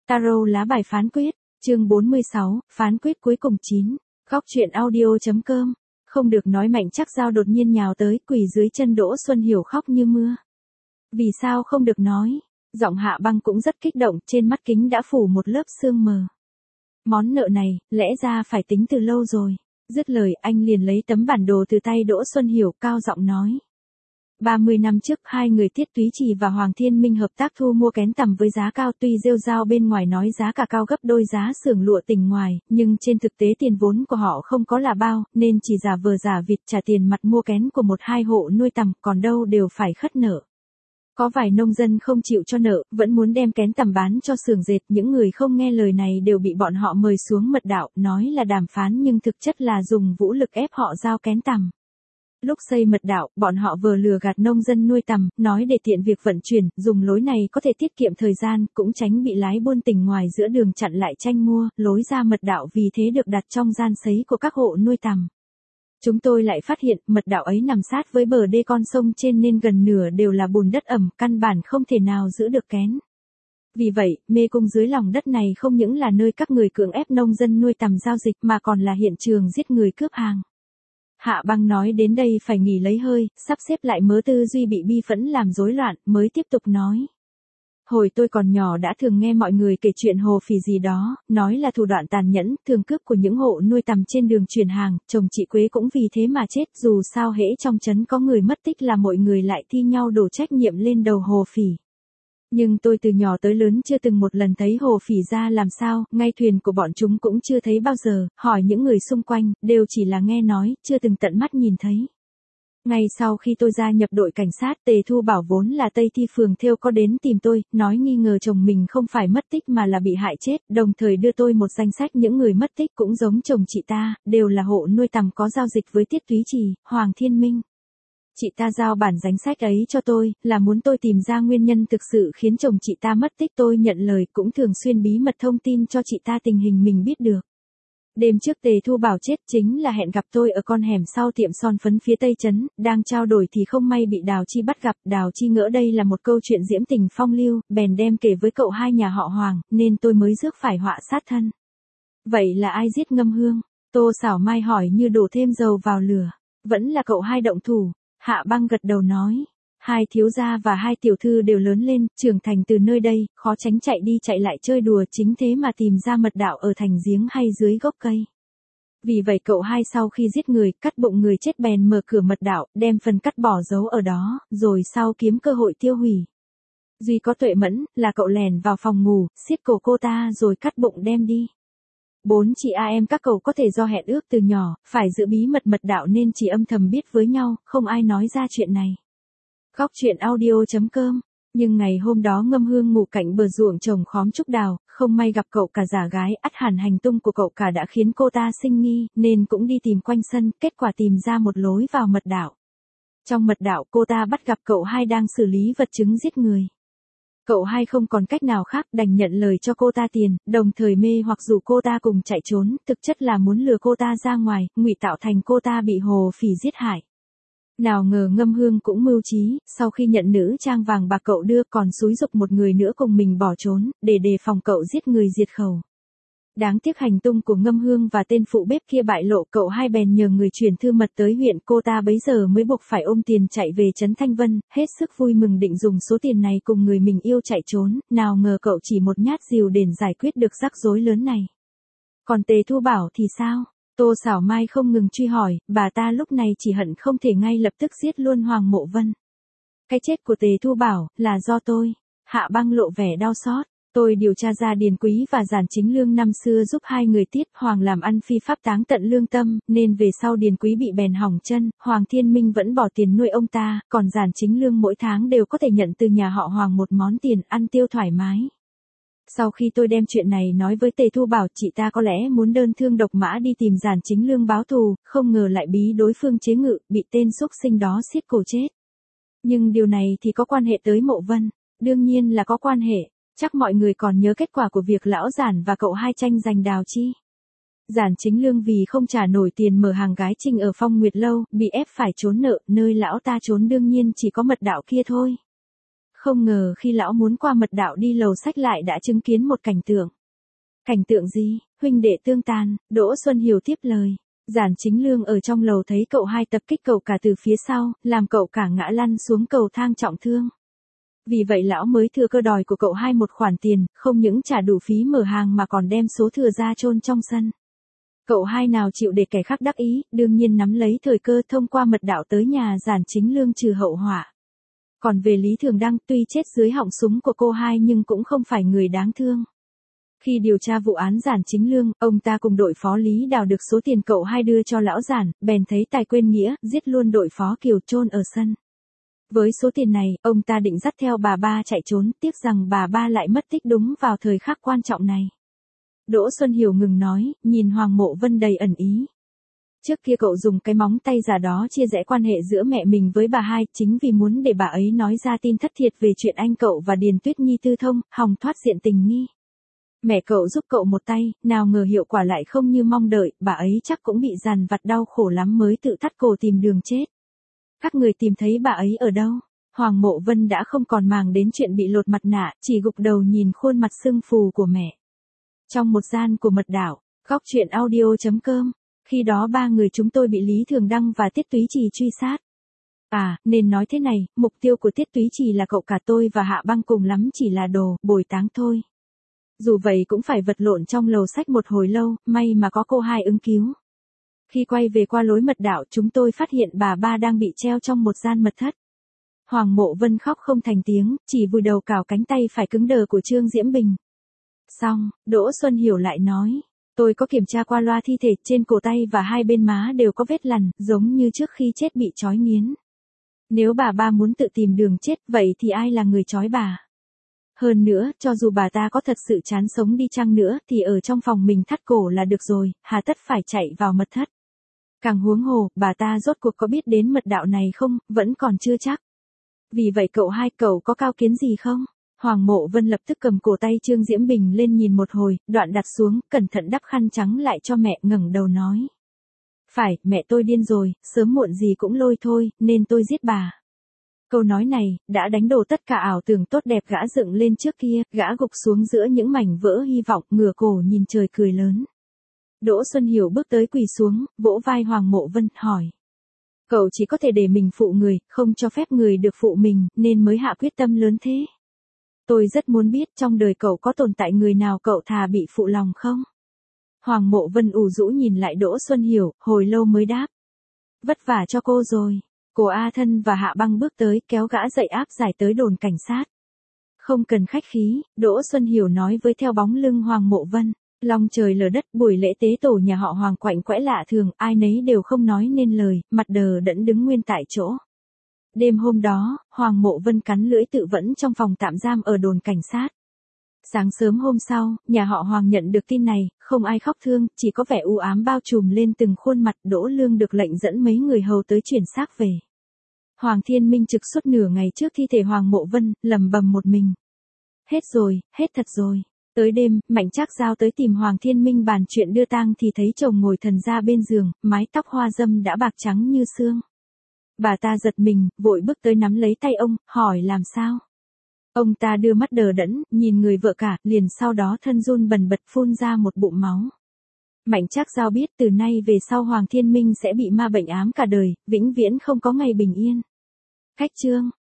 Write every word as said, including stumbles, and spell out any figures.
Tarot lá bài phán quyết, chương bốn mươi sáu, phán quyết cuối cùng chín. Góc truyện audio.com. Không được nói mạnh chắc dao đột nhiên nhào tới, quỳ dưới chân Đỗ Xuân Hiểu khóc như mưa. Vì sao không được nói? Giọng Hạ Băng cũng rất kích động, trên mắt kính đã phủ một lớp sương mờ. Món nợ này, lẽ ra phải tính từ lâu rồi. Dứt lời, anh liền lấy tấm bản đồ từ tay Đỗ Xuân Hiểu, cao giọng nói. ba mươi năm trước, hai người Tiết Túy Trì và Hoàng Thiên Minh hợp tác thu mua kén tằm với giá cao, tuy rêu rao bên ngoài nói giá cả cao gấp đôi giá xưởng lụa tỉnh ngoài, nhưng trên thực tế tiền vốn của họ không có là bao, nên chỉ giả vờ giả vịt trả tiền mặt mua kén của một hai hộ nuôi tằm, còn đâu đều phải khất nợ. Có vài nông dân không chịu cho nợ, vẫn muốn đem kén tằm bán cho xưởng dệt, những người không nghe lời này đều bị bọn họ mời xuống mật đạo, nói là đàm phán nhưng thực chất là dùng vũ lực ép họ giao kén tằm. Lúc xây mật đạo, bọn họ vừa lừa gạt nông dân nuôi tằm, nói để tiện việc vận chuyển, dùng lối này có thể tiết kiệm thời gian, cũng tránh bị lái buôn tỉnh ngoài giữa đường chặn lại tranh mua, lối ra mật đạo vì thế được đặt trong gian sấy của các hộ nuôi tằm. Chúng tôi lại phát hiện, mật đạo ấy nằm sát với bờ đê con sông trên nên gần nửa đều là bùn đất ẩm, căn bản không thể nào giữ được kén. Vì vậy, mê cung dưới lòng đất này không những là nơi các người cưỡng ép nông dân nuôi tằm giao dịch mà còn là hiện trường giết người cướp hàng. Hạ Băng nói đến đây phải nghỉ lấy hơi, sắp xếp lại mớ tư duy bị bi phẫn làm rối loạn, mới tiếp tục nói. Hồi tôi còn nhỏ đã thường nghe mọi người kể chuyện hồ phỉ gì đó, nói là thủ đoạn tàn nhẫn, thường cướp của những hộ nuôi tằm trên đường chuyển hàng, chồng chị Quế cũng vì thế mà chết, dù sao hễ trong trấn có người mất tích là mọi người lại thi nhau đổ trách nhiệm lên đầu hồ phỉ. Nhưng tôi từ nhỏ tới lớn chưa từng một lần thấy hồ phỉ ra làm sao, ngay thuyền của bọn chúng cũng chưa thấy bao giờ, hỏi những người xung quanh, đều chỉ là nghe nói, chưa từng tận mắt nhìn thấy. Ngay sau khi tôi gia nhập đội cảnh sát, Tề Thu Bảo vốn là Tây Thi Phường Thêu có đến tìm tôi, nói nghi ngờ chồng mình không phải mất tích mà là bị hại chết, đồng thời đưa tôi một danh sách những người mất tích cũng giống chồng chị ta, đều là hộ nuôi tằm có giao dịch với Tiết Túy Trì, Hoàng Thiên Minh. Chị ta giao bản danh sách ấy cho tôi, là muốn tôi tìm ra nguyên nhân thực sự khiến chồng chị ta mất tích. Tôi nhận lời, cũng thường xuyên bí mật thông tin cho chị ta tình hình mình biết được. Đêm trước Tề Thu Bảo chết chính là hẹn gặp tôi ở con hẻm sau tiệm son phấn phía Tây Trấn, đang trao đổi thì không may bị Đào Chi bắt gặp. Đào Chi ngỡ đây là một câu chuyện diễm tình phong lưu, bèn đem kể với cậu hai nhà họ Hoàng, nên tôi mới rước phải họa sát thân. Vậy là ai giết Ngâm Hương? Tô Xảo Mai hỏi như đổ thêm dầu vào lửa. Vẫn là cậu hai động thủ. Hạ Băng gật đầu nói, hai thiếu gia và hai tiểu thư đều lớn lên, trưởng thành từ nơi đây, khó tránh chạy đi chạy lại chơi đùa, chính thế mà tìm ra mật đạo ở thành giếng hay dưới gốc cây. Vì vậy cậu hai sau khi giết người, cắt bụng người chết bèn mở cửa mật đạo, đem phần cắt bỏ giấu ở đó, rồi sau kiếm cơ hội tiêu hủy. Duy có tuệ mẫn, là cậu lèn vào phòng ngủ, xiết cổ cô ta rồi cắt bụng đem đi. Bốn chị a em các cậu có thể do hẹn ước từ nhỏ, phải giữ bí mật mật đạo nên chỉ âm thầm biết với nhau, không ai nói ra chuyện này. Góc truyện audio.com. Nhưng ngày hôm đó Ngâm Hương ngủ cạnh bờ ruộng trồng khóm trúc đào, không may gặp cậu cả giả gái, ắt hẳn hành tung của cậu cả đã khiến cô ta sinh nghi, nên cũng đi tìm quanh sân, kết quả tìm ra một lối vào mật đạo. Trong mật đạo cô ta bắt gặp cậu hai đang xử lý vật chứng giết người. Cậu hai không còn cách nào khác đành nhận lời cho cô ta tiền, đồng thời mê hoặc rủ cô ta cùng chạy trốn, thực chất là muốn lừa cô ta ra ngoài, ngụy tạo thành cô ta bị hồ phỉ giết hại. Nào ngờ Ngâm Hương cũng mưu trí, sau khi nhận nữ trang vàng bạc cậu đưa còn xúi giục một người nữa cùng mình bỏ trốn, để đề phòng cậu giết người diệt khẩu. Đáng tiếc hành tung của Ngâm Hương và tên phụ bếp kia bại lộ, cậu hai bèn nhờ người truyền thư mật tới huyện, cô ta bấy giờ mới buộc phải ôm tiền chạy về trấn Thanh Vân, hết sức vui mừng định dùng số tiền này cùng người mình yêu chạy trốn, nào ngờ cậu chỉ một nhát dìu đền giải quyết được rắc rối lớn này. Còn Tề Thu Bảo thì sao? Tô Xảo Mai không ngừng truy hỏi, bà ta lúc này chỉ hận không thể ngay lập tức giết luôn Hoàng Mộ Vân. Cái chết của Tề Thu Bảo là do tôi. Hạ Băng lộ vẻ đau xót. Tôi điều tra ra Điền Quý và Giản Chính Lương năm xưa giúp hai người Tiết Hoàng làm ăn phi pháp táng tận lương tâm, nên về sau Điền Quý bị bèn hỏng chân, Hoàng Thiên Minh vẫn bỏ tiền nuôi ông ta, còn Giản Chính Lương mỗi tháng đều có thể nhận từ nhà họ Hoàng một món tiền ăn tiêu thoải mái. Sau khi tôi đem chuyện này nói với Tề Thu Bảo, chị ta có lẽ muốn đơn thương độc mã đi tìm Giản Chính Lương báo thù, không ngờ lại bí đối phương chế ngự, bị tên xúc sinh đó xiết cổ chết. Nhưng điều này thì có quan hệ tới Mộ Vân, đương nhiên là có quan hệ. Chắc mọi người còn nhớ kết quả của việc lão Giản và cậu hai tranh giành Đào Chi. Giản Chính Lương vì không trả nổi tiền mở hàng gái trinh ở Phong Nguyệt Lâu, bị ép phải trốn nợ, nơi lão ta trốn đương nhiên chỉ có mật đạo kia thôi. Không ngờ khi lão muốn qua mật đạo đi lầu sách lại đã chứng kiến một cảnh tượng. Cảnh tượng gì? Huynh đệ tương tàn, Đỗ Xuân Hiểu tiếp lời. Giản Chính Lương ở trong lầu thấy cậu hai tập kích cậu cả từ phía sau, làm cậu cả ngã lăn xuống cầu thang trọng thương. Vì vậy lão mới thừa cơ đòi của cậu hai một khoản tiền, không những trả đủ phí mở hàng mà còn đem số thừa ra chôn trong sân. Cậu hai nào chịu để kẻ khác đắc ý, đương nhiên nắm lấy thời cơ thông qua mật đạo tới nhà Giản Chính Lương trừ hậu họa. Còn về Lý Thường Đăng, tuy chết dưới họng súng của cô hai nhưng cũng không phải người đáng thương. Khi điều tra vụ án Giản Chính Lương, ông ta cùng đội phó Lý đào được số tiền cậu hai đưa cho lão Giản, bèn thấy tài quên nghĩa, giết luôn đội phó Kiều chôn ở sân. Với số tiền này, ông ta định dắt theo bà ba chạy trốn, tiếc rằng bà ba lại mất tích đúng vào thời khắc quan trọng này. Đỗ Xuân Hiểu ngừng nói, nhìn Hoàng Mộ Vân đầy ẩn ý. Trước kia cậu dùng cái móng tay giả đó chia rẽ quan hệ giữa mẹ mình với bà hai, chính vì muốn để bà ấy nói ra tin thất thiệt về chuyện anh cậu và Điền Tuyết Nhi tư thông, hòng thoát diện tình nghi. Mẹ cậu giúp cậu một tay, nào ngờ hiệu quả lại không như mong đợi, bà ấy chắc cũng bị dằn vặt đau khổ lắm mới tự thắt cổ tìm đường chết. Các người tìm thấy bà ấy ở đâu? Hoàng Mộ Vân đã không còn màng đến chuyện bị lột mặt nạ, chỉ gục đầu nhìn khuôn mặt sưng phù của mẹ. Trong một gian của mật đảo, góc truyện audio chấm com, khi đó ba người chúng tôi bị Lý Thường Đăng và Tiết Túy Trì truy sát. À, nên nói thế này, mục tiêu của Tiết Túy Trì là cậu cả tôi và Hạ Băng cùng lắm chỉ là đồ, bồi táng thôi. Dù vậy cũng phải vật lộn trong lầu sách một hồi lâu, may mà có cô hai ứng cứu. Khi quay về qua lối mật đạo chúng tôi phát hiện bà ba đang bị treo trong một gian mật thất. Hoàng Mộ Vân khóc không thành tiếng, chỉ vùi đầu cào cánh tay phải cứng đờ của Trương Diễm Bình. Xong, Đỗ Xuân Hiểu lại nói, tôi có kiểm tra qua loa thi thể, trên cổ tay và hai bên má đều có vết lằn, giống như trước khi chết bị trói nghiến. Nếu bà ba muốn tự tìm đường chết, vậy thì ai là người trói bà? Hơn nữa, cho dù bà ta có thật sự chán sống đi chăng nữa, thì ở trong phòng mình thắt cổ là được rồi, hà tất phải chạy vào mật thất. Càng huống hồ, bà ta rốt cuộc có biết đến mật đạo này không, vẫn còn chưa chắc. Vì vậy cậu hai, cậu có cao kiến gì không? Hoàng Mộ Vân lập tức cầm cổ tay Trương Diễm Bình lên nhìn một hồi, đoạn đặt xuống, cẩn thận đắp khăn trắng lại cho mẹ, ngẩng đầu nói. Phải, mẹ tôi điên rồi, sớm muộn gì cũng lôi thôi, nên tôi giết bà. Câu nói này, đã đánh đổ tất cả ảo tưởng tốt đẹp gã dựng lên trước kia, gã gục xuống giữa những mảnh vỡ hy vọng, ngửa cổ nhìn trời cười lớn. Đỗ Xuân Hiểu bước tới quỳ xuống, vỗ vai Hoàng Mộ Vân, hỏi. Cậu chỉ có thể để mình phụ người, không cho phép người được phụ mình, nên mới hạ quyết tâm lớn thế. Tôi rất muốn biết trong đời cậu có tồn tại người nào cậu thà bị phụ lòng không? Hoàng Mộ Vân ủ rũ nhìn lại Đỗ Xuân Hiểu, hồi lâu mới đáp. Vất vả cho cô rồi. Cô A Thân và Hạ Băng bước tới, kéo gã dậy áp giải tới đồn cảnh sát. Không cần khách khí, Đỗ Xuân Hiểu nói với theo bóng lưng Hoàng Mộ Vân. Long trời lở đất, buổi lễ tế tổ nhà họ Hoàng quạnh quẽ lạ thường, ai nấy đều không nói nên lời, mặt đờ đẫn đứng nguyên tại chỗ. Đêm hôm đó, Hoàng Mộ Vân cắn lưỡi tự vẫn trong phòng tạm giam ở đồn cảnh sát. Sáng sớm hôm sau, nhà họ Hoàng nhận được tin này, không ai khóc thương, chỉ có vẻ u ám bao trùm lên từng khuôn mặt. Đỗ Lương được lệnh dẫn mấy người hầu tới chuyển xác về. Hoàng Thiên Minh trực suốt nửa ngày trước thi thể Hoàng Mộ Vân, lầm bầm một mình. Hết rồi, hết thật rồi. Tới đêm, Mạnh Trác Giao tới tìm Hoàng Thiên Minh bàn chuyện đưa tang thì thấy chồng ngồi thần ra bên giường, mái tóc hoa dâm đã bạc trắng như sương. Bà ta giật mình, vội bước tới nắm lấy tay ông, hỏi làm sao. Ông ta đưa mắt đờ đẫn, nhìn người vợ cả, liền sau đó thân run bần bật phun ra một bụng máu. Mạnh Trác Giao biết từ nay về sau Hoàng Thiên Minh sẽ bị ma bệnh ám cả đời, vĩnh viễn không có ngày bình yên. Cách chương